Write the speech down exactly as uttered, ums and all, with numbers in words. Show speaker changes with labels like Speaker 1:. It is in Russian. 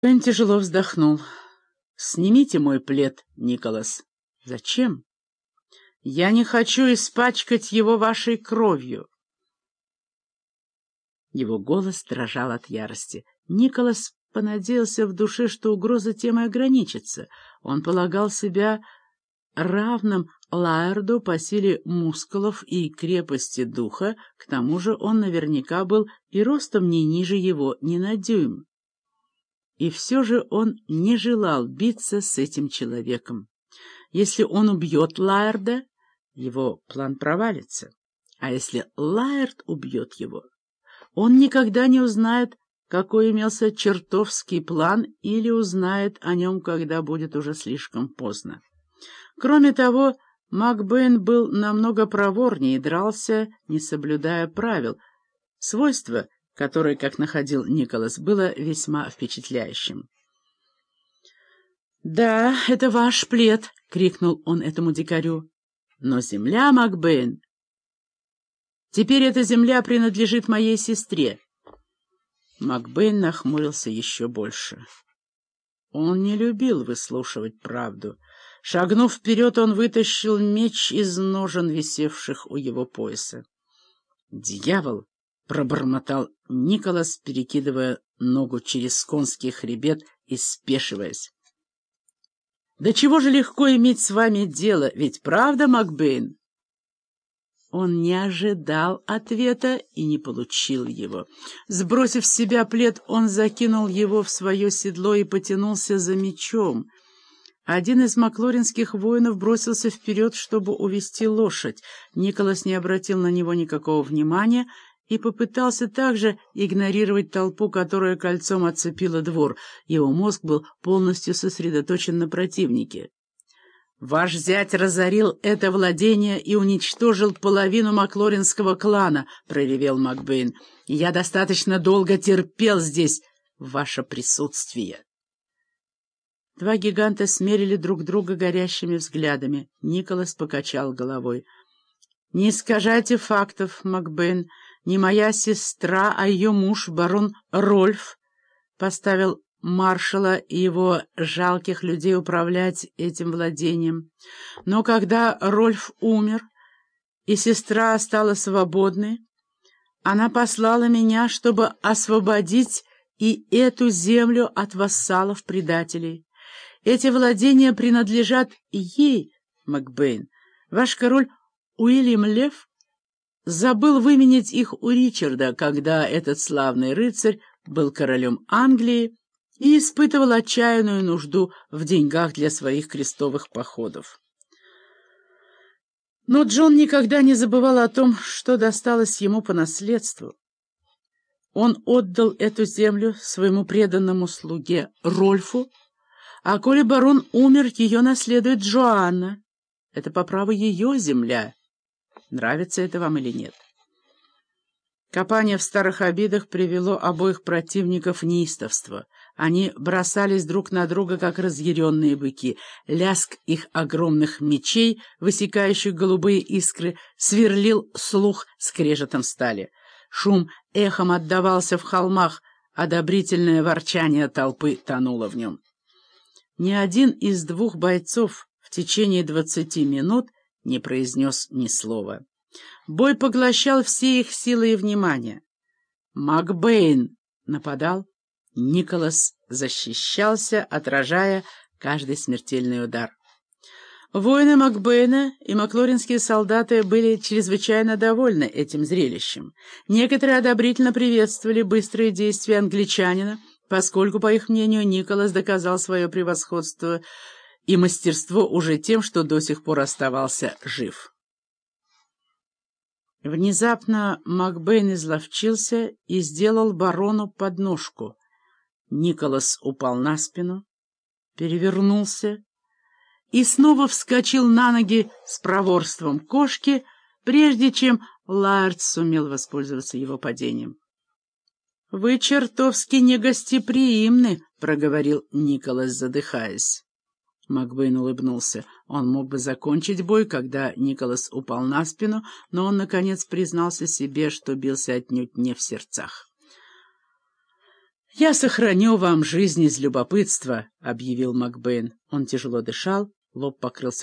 Speaker 1: Бен тяжело вздохнул. «Снимите мой плед, Николас». «Зачем?» «Я не хочу испачкать его вашей кровью». Его голос дрожал от ярости. Николас понадеялся в душе, что угроза тем и ограничится. Он полагал себя равным Лаэрду по силе мускулов и крепости духа, к тому же он наверняка был и ростом не ниже его ни на дюйм. И все же он не желал биться с этим человеком. Если он убьет Лаэрда, его план провалится. А если Лаэрд убьет его, он никогда не узнает, какой имелся чертовский план, или узнает о нем, когда будет уже слишком поздно. Кроме того, Макбейн был намного проворнее и дрался, не соблюдая правил, свойство, которое, как находил Николас, было весьма впечатляющим. «Да, это ваш плед!» — крикнул он этому дикарю. «Но земля, Макбейн, теперь эта земля принадлежит моей сестре». Макбейн нахмурился еще больше. Он не любил выслушивать правду. Шагнув вперед, он вытащил меч из ножен, висевших у его пояса. «Дьявол!» — пробормотал Николас, перекидывая ногу через конский хребет и спешиваясь. «Да чего же легко иметь с вами дело, ведь правда, Макбейн?» Он не ожидал ответа и не получил его. Сбросив с себя плед, он закинул его в свое седло и потянулся за мечом. Один из маклоринских воинов бросился вперед, чтобы увести лошадь. Николас не обратил на него никакого внимания и попытался также игнорировать толпу, которая кольцом оцепила двор. Его мозг был полностью сосредоточен на противнике. «Ваш зять разорил это владение и уничтожил половину маклоринского клана», — проревел Макбейн. «Я достаточно долго терпел здесь ваше присутствие». Два гиганта смерили друг друга горящими взглядами. Николас покачал головой. «Не искажайте фактов, Макбейн. Не моя сестра, а ее муж, барон Рольф, поставил маршала и его жалких людей управлять этим владением. Но когда Рольф умер, и сестра стала свободной, она послала меня, чтобы освободить и эту землю от вассалов-предателей. Эти владения принадлежат ей, Макбейн. Ваш король Уильям Лев забыл выменять их у Ричарда, когда этот славный рыцарь был королем Англии и испытывал отчаянную нужду в деньгах для своих крестовых походов. Но Джон никогда не забывал о том, что досталось ему по наследству. Он отдал эту землю своему преданному слуге Рольфу, а коли барон умер, ее наследует Джоанна. Это по праву ее земля. Нравится это вам или нет? Копание в старых обидах привело обоих противников в неистовство. Они бросались друг на друга, как разъяренные быки. Лязг их огромных мечей, высекающих голубые искры, сверлил слух скрежетом стали. Шум эхом отдавался в холмах, одобрительное ворчание толпы тонуло в нем. Ни один из двух бойцов в течение двадцати минут не произнес ни слова. Бой поглощал все их силы и внимание. Макбейн нападал, Николас защищался, отражая каждый смертельный удар. Воины Макбейна и маклоринские солдаты были чрезвычайно довольны этим зрелищем. Некоторые одобрительно приветствовали быстрые действия англичанина, поскольку, по их мнению, Николас доказал свое превосходство и мастерство уже тем, что до сих пор оставался жив. Внезапно Макбейн изловчился и сделал барону подножку. Николас упал на спину, перевернулся и снова вскочил на ноги с проворством кошки, прежде чем Лаэрд сумел воспользоваться его падением. — Вы чертовски негостеприимны, — проговорил Николас, задыхаясь. Макбейн улыбнулся. Он мог бы закончить бой, когда Николас упал на спину, но он, наконец, признался себе, что бился отнюдь не в сердцах. «Я сохраню вам жизнь из любопытства», — объявил Макбейн. Он тяжело дышал, лоб покрылся